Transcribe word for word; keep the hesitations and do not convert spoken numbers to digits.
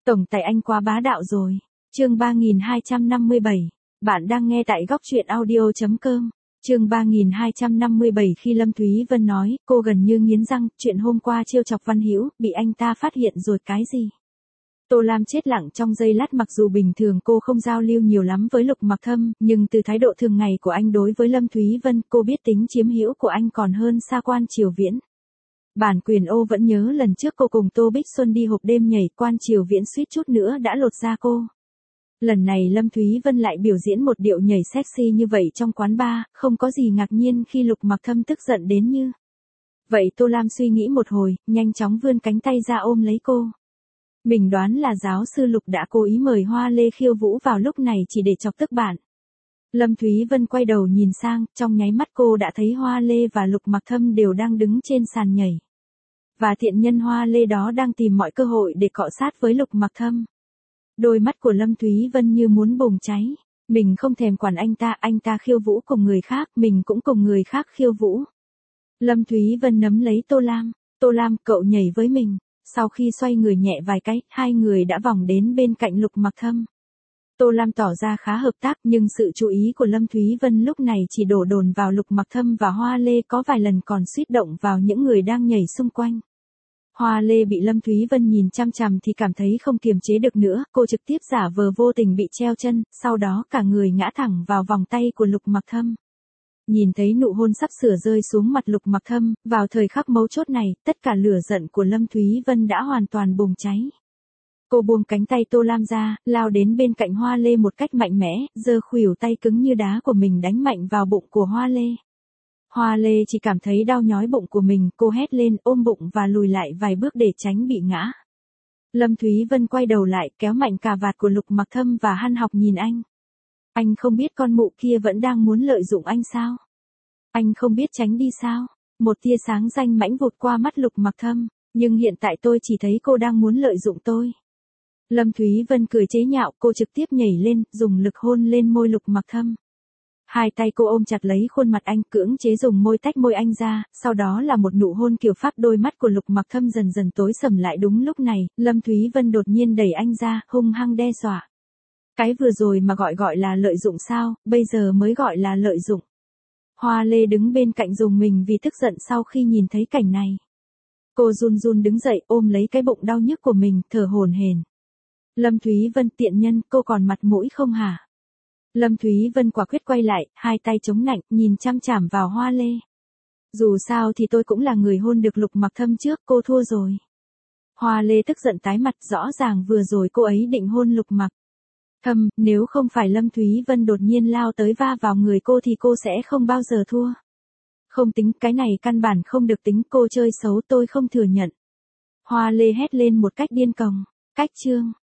Tổng tài anh quá bá đạo rồi. Chương ba nghìn hai trăm năm mươi bảy. Bạn đang nghe tại góc truyện audio chấm com. Chương ba nghìn hai trăm năm mươi bảy. Khi Lâm Thúy Vân nói, cô gần như nghiến răng, chuyện hôm qua trêu chọc Văn Hữu, bị anh ta phát hiện rồi cái gì? Tô Lam chết lặng trong giây lát, mặc dù bình thường cô không giao lưu nhiều lắm với Lục Mặc Thâm, nhưng từ thái độ thường ngày của anh đối với Lâm Thúy Vân, cô biết tính chiếm hữu của anh còn hơn xa Quan Triều Viễn. Bản quyền ô vẫn nhớ lần trước cô cùng Tô Bích Xuân đi hộp đêm nhảy, Quan Triều Viễn suýt chút nữa đã lột da cô. Lần này Lâm Thúy Vân lại biểu diễn một điệu nhảy sexy như vậy trong quán bar, không có gì ngạc nhiên khi Lục Mặc Thâm tức giận đến như vậy. Tô Lam suy nghĩ một hồi, nhanh chóng vươn cánh tay ra ôm lấy cô. Mình đoán là giáo sư Lục đã cố ý mời Hoa Lê khiêu vũ vào lúc này chỉ để chọc tức bạn. Lâm Thúy Vân quay đầu nhìn sang, trong nháy mắt cô đã thấy Hoa Lê và Lục Mặc Thâm đều đang đứng trên sàn nhảy. Và thiện nhân Hoa Lê đó đang tìm mọi cơ hội để cọ sát với Lục Mặc Thâm. Đôi mắt của Lâm Thúy Vân như muốn bùng cháy. Mình không thèm quản anh ta, anh ta khiêu vũ cùng người khác, mình cũng cùng người khác khiêu vũ. Lâm Thúy Vân nắm lấy Tô Lam. Tô Lam, cậu nhảy với mình. Sau khi xoay người nhẹ vài cái, hai người đã vòng đến bên cạnh Lục Mặc Thâm. Tô Lam tỏ ra khá hợp tác, nhưng sự chú ý của Lâm Thúy Vân lúc này chỉ đổ dồn vào Lục Mặc Thâm và Hoa Lê, có vài lần còn suýt động vào những người đang nhảy xung quanh. Hoa Lê bị Lâm Thúy Vân nhìn chăm chằm thì cảm thấy không kiềm chế được nữa, cô trực tiếp giả vờ vô tình bị treo chân, sau đó cả người ngã thẳng vào vòng tay của Lục Mặc Thâm. Nhìn thấy nụ hôn sắp sửa rơi xuống mặt Lục Mặc Thâm, vào thời khắc mấu chốt này, tất cả lửa giận của Lâm Thúy Vân đã hoàn toàn bùng cháy. Cô buông cánh tay Tô Lam ra, lao đến bên cạnh Hoa Lê một cách mạnh mẽ, giơ khuỷu tay cứng như đá của mình đánh mạnh vào bụng của Hoa Lê. Hoa Lê chỉ cảm thấy đau nhói bụng của mình, cô hét lên, ôm bụng và lùi lại vài bước để tránh bị ngã. Lâm Thúy Vân quay đầu lại, kéo mạnh cà vạt của Lục Mặc Thâm và hằn học nhìn anh. Anh không biết con mụ kia vẫn đang muốn lợi dụng anh sao? Anh không biết tránh đi sao? Một tia sáng danh mãnh vụt qua mắt Lục Mặc Thâm, nhưng hiện tại tôi chỉ thấy cô đang muốn lợi dụng tôi. Lâm Thúy Vân cười chế nhạo, cô trực tiếp nhảy lên, dùng lực hôn lên môi Lục Mặc Thâm. Hai tay cô ôm chặt lấy khuôn mặt anh, cưỡng chế dùng môi tách môi anh ra, sau đó là một nụ hôn kiểu Pháp. Đôi mắt của Lục Mặc Thâm dần dần tối sầm lại. Đúng lúc này, Lâm Thúy Vân đột nhiên đẩy anh ra, hung hăng đe dọa. Cái vừa rồi mà gọi gọi là lợi dụng sao, bây giờ mới gọi là lợi dụng. Hoa Lê đứng bên cạnh rùng mình vì tức giận sau khi nhìn thấy cảnh này. Cô run run đứng dậy, ôm lấy cái bụng đau nhức của mình, thở hổn hển. Lâm Thúy Vân, tiện nhân, cô còn mặt mũi không hả? Lâm Thúy Vân quả quyết quay lại, hai tay chống nạnh, nhìn chăm chằm vào Hoa Lê. Dù sao thì tôi cũng là người hôn được Lục Mặc Thâm trước, cô thua rồi. Hoa Lê tức giận tái mặt, rõ ràng vừa rồi cô ấy định hôn Lục Mặc Thâm, nếu không phải Lâm Thúy Vân đột nhiên lao tới va vào người cô thì cô sẽ không bao giờ thua. Không tính, cái này căn bản không được tính, cô chơi xấu tôi không thừa nhận. Hoa Lê hét lên một cách điên cuồng. Cách chương